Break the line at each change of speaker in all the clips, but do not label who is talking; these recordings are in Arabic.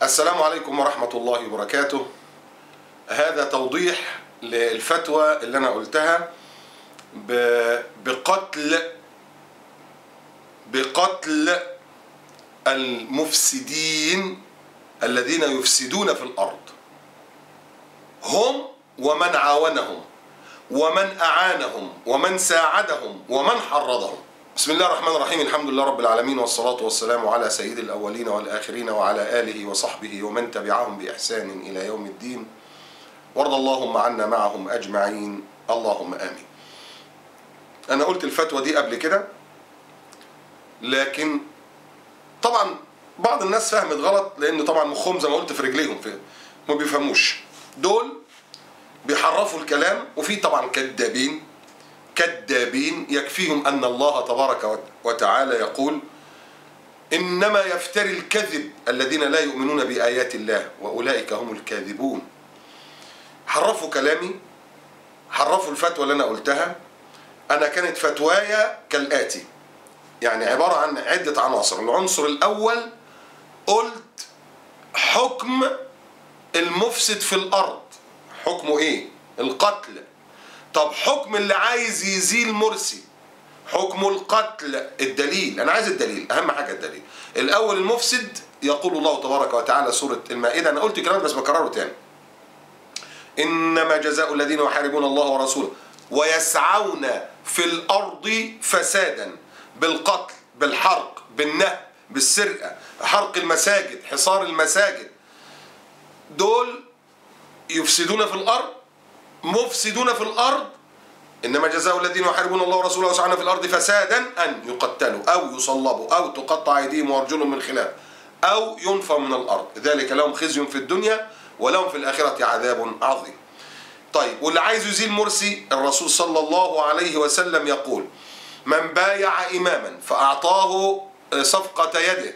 السلام عليكم ورحمة الله وبركاته. هذا توضيح للفتوى اللي أنا قلتها بقتل المفسدين الذين يفسدون في الأرض، هم ومن عاونهم ومن أعانهم ومن ساعدهم ومن حرضهم. بسم الله الرحمن الرحيم. الحمد لله رب العالمين، والصلاة والسلام على سيد الأولين والآخرين وعلى آله وصحبه ومن تبعهم بإحسان إلى يوم الدين، وارض اللهم عنا معهم أجمعين، اللهم آمين. أنا قلت الفتوى دي قبل كده، لكن طبعا بعض الناس فهمت غلط، لأن طبعا مخهم زي ما قلت في رجليهم، ما بيفهموش. دول بيحرفوا الكلام، وفي طبعا كذابين يكفيهم أن الله تبارك وتعالى يقول: إنما يفتري الكذب الذين لا يؤمنون بآيات الله وأولئك هم الكاذبون. حرفوا كلامي، حرفوا الفتوى اللي أنا قلتها. أنا كانت فتوايا كالآتي، يعني عبارة عن عدة عناصر. العنصر الأول، قلت حكم المفسد في الأرض حكمه إيه؟ القتل. طب حكم اللي عايز يزيل مرسي حكمه القتل. الدليل، أنا عايز الدليل، أهم حاجة الدليل. الأول المفسد، يقول الله تبارك وتعالى سورة المائدة، أنا قلت كلام بس بكرره تاني: إنما جزاء الذين يحاربون الله ورسوله ويسعون في الأرض فسادا، بالقتل، بالحرق، بالنهب، بالسرقة، حرق المساجد، حصار المساجد، دول يفسدون في الأرض، مفسدون في الأرض. إنما جزاء الذين يحاربون الله ورسوله ويسعون في الأرض فسادا أن يقتلوا أو يصلبوا أو تقطع أيديهم وأرجلهم من خلاف أو ينفوا من الأرض، ذلك لهم خزي في الدنيا ولهم في الآخرة عذاب عظيم. طيب، واللي عايز يزيل مرسي، الرسول صلى الله عليه وسلم يقول: من بايع إماما فأعطاه صفقة يده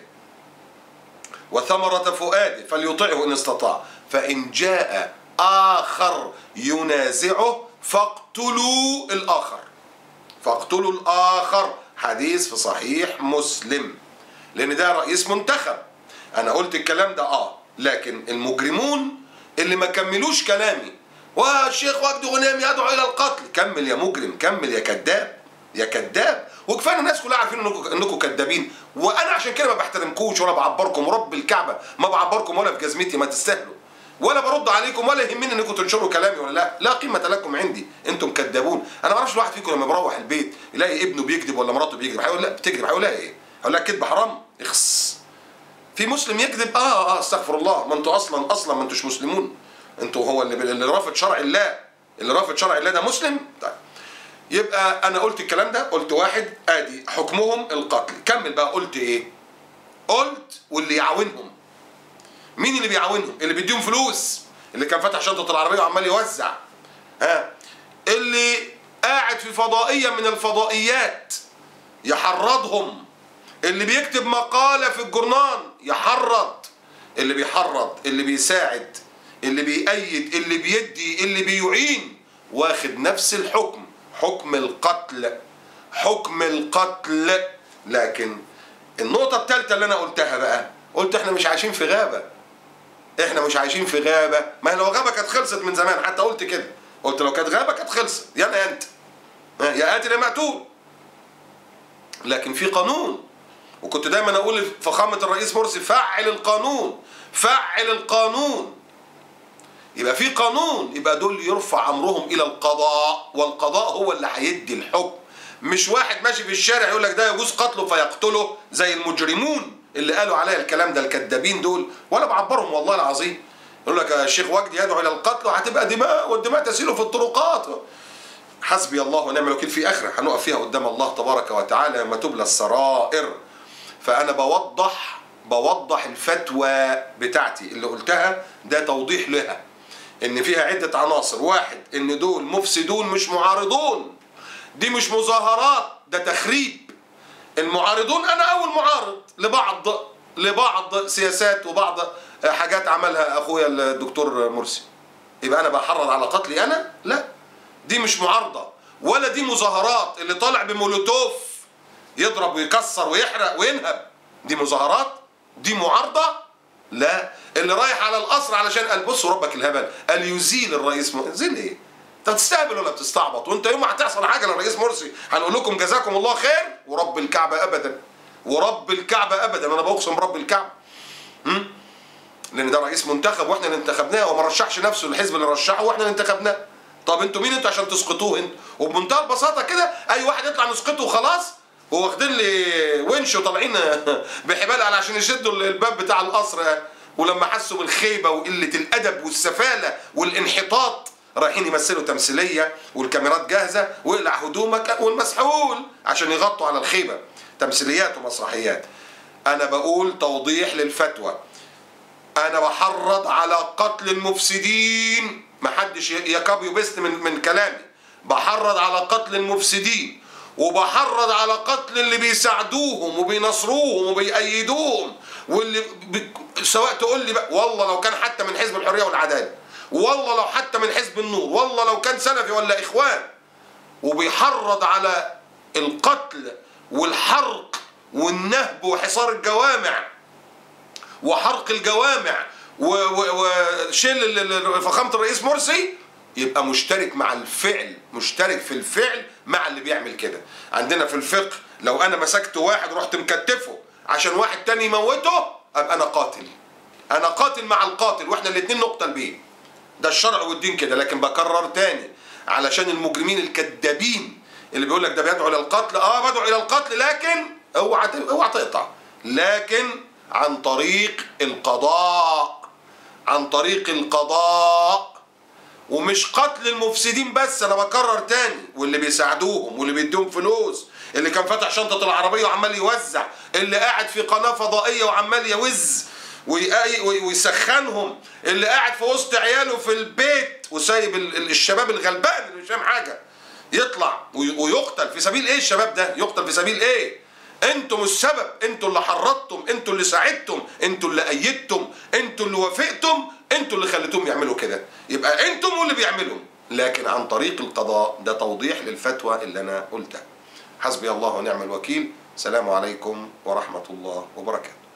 وثمرة فؤاده فليطعه إن استطاع، فإن جاء آخر ينازعه فاقتلوا الآخر. فاقتلوا الآخر، حديث في صحيح مسلم، لأن ده رئيس منتخب. أنا قلت الكلام ده لكن المجرمون اللي ما كملوش كلامي: والشيخ وجدي غنيم يدعو إلى القتل. كمل يا مجرم، كمل يا كذاب، يا كذاب. وكفايه الناس كلها عارفين انكم كذابين، وانا عشان كده ما بحترمكوش ولا بعبركم، ورب الكعبه ما بعبركم ولا في جزمتي، ما تستاهلوا، ولا برد عليكم، ولا يهمني انكم تنشروا كلامي ولا لا. لا قيمه لكم عندي، انتم كذابون. انا ما اعرفش الواحد فيكم لما بروح البيت يلاقي ابنه بيكذب ولا مراته بيكذب، هيقول لا بتكذب، هيقول لها ايه؟ هيقول لها كذب حرام، اخس. في مسلم يكذب؟ استغفر الله، ما انتوا اصلا ما انتوش مسلمون. انتوا هو اللي رافض شرع الله، اللي رافض شرع الله ده مسلم. طيب، يبقى انا قلت الكلام ده، قلت واحد ادي حكمهم القتل. كمل بقى، قلت ايه؟ قلت واللي يعاونهم. مين اللي بيعاونهم؟ اللي بيديهم فلوس، اللي كان فاتح شنطة العربية وعمال يوزع، اللي قاعد في فضائية من الفضائيات يحرضهم، اللي بيكتب مقالة في الجورنال يحرض، اللي بيحرض، اللي بيساعد، اللي بيأيد، اللي بيدي، اللي بيعين، واخد نفس الحكم، حكم القتل، حكم القتل. لكن النقطة الثالثة اللي أنا قلتها بقى، قلت احنا مش عايشين في غابة، احنا مش عايشين في غابة. ما لو غابة كانت خلصت من زمان، حتى قلت كده، قلت لو كانت غابة كانت خلصت، يا أنا أنت يا قاتل يا مقتول. لكن في قانون، وكنت دايما أقول لفخامة الرئيس مرسي: فعل القانون، فعل القانون. يبقى في قانون، يبقى دول يرفع امرهم الى القضاء، والقضاء هو اللي هيدي الحكم، مش واحد ماشي في الشارع يقول لك ده يجوز قتله فيقتله زي المجرمون اللي قالوا عليا الكلام ده، الكذابين دول، ولا بعبرهم والله العظيم. يقول لك الشيخ وجدي يدعو الى القتل وهتبقى دماء، والدماء تسيل في الطرقات. حسبي الله ونعم الوكيل. في اخره هنقف فيها قدام الله تبارك وتعالى يوم تبلى السرائر. فانا بوضح الفتوى بتاعتي اللي قلتها، ده توضيح لها ان فيها عدة عناصر. واحد، ان دول مفسدون مش معارضون، دي مش مظاهرات، ده تخريب. المعارضون، انا اول معارض لبعض سياسات وبعض حاجات عملها اخويا الدكتور مرسي. يبقى انا بحرض على قتلي انا؟ لا، دي مش معارضة ولا دي مظاهرات. اللي طالع بمولوتوف يضرب ويكسر ويحرق وينهب، دي مظاهرات؟ دي معارضة؟ لا، اللي رايح على القصر علشان قال بصوا ربك الهبل قال يزيل الرئيس يزيل ايه؟ انت بتستهبل ولا بتستعبط؟ وانت يوم ما هتحصل حاجه للرئيس مرسي هنقول لكم جزاكم الله خير ورب الكعبه ابدا، ورب الكعبه ابدا، انا بقسم برب الكعبه. لان ده رئيس منتخب واحنا اللي انتخبناه، وما رشحش نفسه الحزب اللي رشحه واحنا اللي انتخبناه. طب انتوا مين انتوا عشان تسقطوه انتوا؟ وبمنتهى البساطه كده اي واحد يطلع نسقطه وخلاص، واخدين لي ونش وطالعين بحبال عشان يشدوا الباب بتاع القصر، ولما حسوا بالخيبه وقله الادب والسفاله والانحطاط رايحين يمثلوا تمثيليه والكاميرات جاهزه واقلع هدومك والمسحول عشان يغطوا على الخيبه، تمثيليات ومسرحيات. انا بقول توضيح للفتوى، انا بحرض على قتل المفسدين، محدش يكاب يبست من كلامي، بحرض على قتل المفسدين، وبحرض على قتل اللي بيساعدوهم وبينصروهم وبيأيدوهم، واللي سواء تقول لي بقى والله لو كان حتى من حزب الحرية والعدالة، والله لو حتى من حزب النور، والله لو كان سلفي ولا إخوان، وبيحرض على القتل والحرق والنهب وحصار الجوامع وحرق الجوامع وشيل فخامة الرئيس مرسي، يبقى مشترك مع الفعل، مشترك في الفعل مع اللي بيعمل كده. عندنا في الفقه لو انا مسكت واحد رحت مكتفه عشان واحد تاني يموته ابقى انا قاتل، انا قاتل مع القاتل واحنا الاتنين نقتل بيه، ده الشرع والدين كده. لكن بكرر تاني علشان المجرمين الكذابين اللي بيقول لك ده بيدعو الى القتل، بدعو الى القتل، لكن اوعى تقطع، لكن عن طريق القضاء، عن طريق القضاء، ومش قتل المفسدين بس. انا بكرر تاني، واللي بيساعدوهم واللي بيديهم فلوس، اللي كان فاتح شنطة العربية وعمال يوزع، اللي قاعد في قناة فضائية وعمال يوز ويسخنهم، اللي قاعد في وسط عياله في البيت وسايب الشباب الغلبان اللي مش فاهم حاجة يطلع ويقتل في سبيل ايه؟ الشباب ده يقتل في سبيل ايه؟ انتم السبب، انتم اللي حرضتم، انتم اللي ساعدتم، انتم اللي ايدتم، انتم اللي وافقتم، انتم اللي خليتهم يعملوا كده، يبقى انتم اللي بيعملوا. لكن عن طريق القضاء، ده توضيح للفتوى اللي انا قلتها. حسبي الله ونعم الوكيل. السلام عليكم ورحمة الله وبركاته.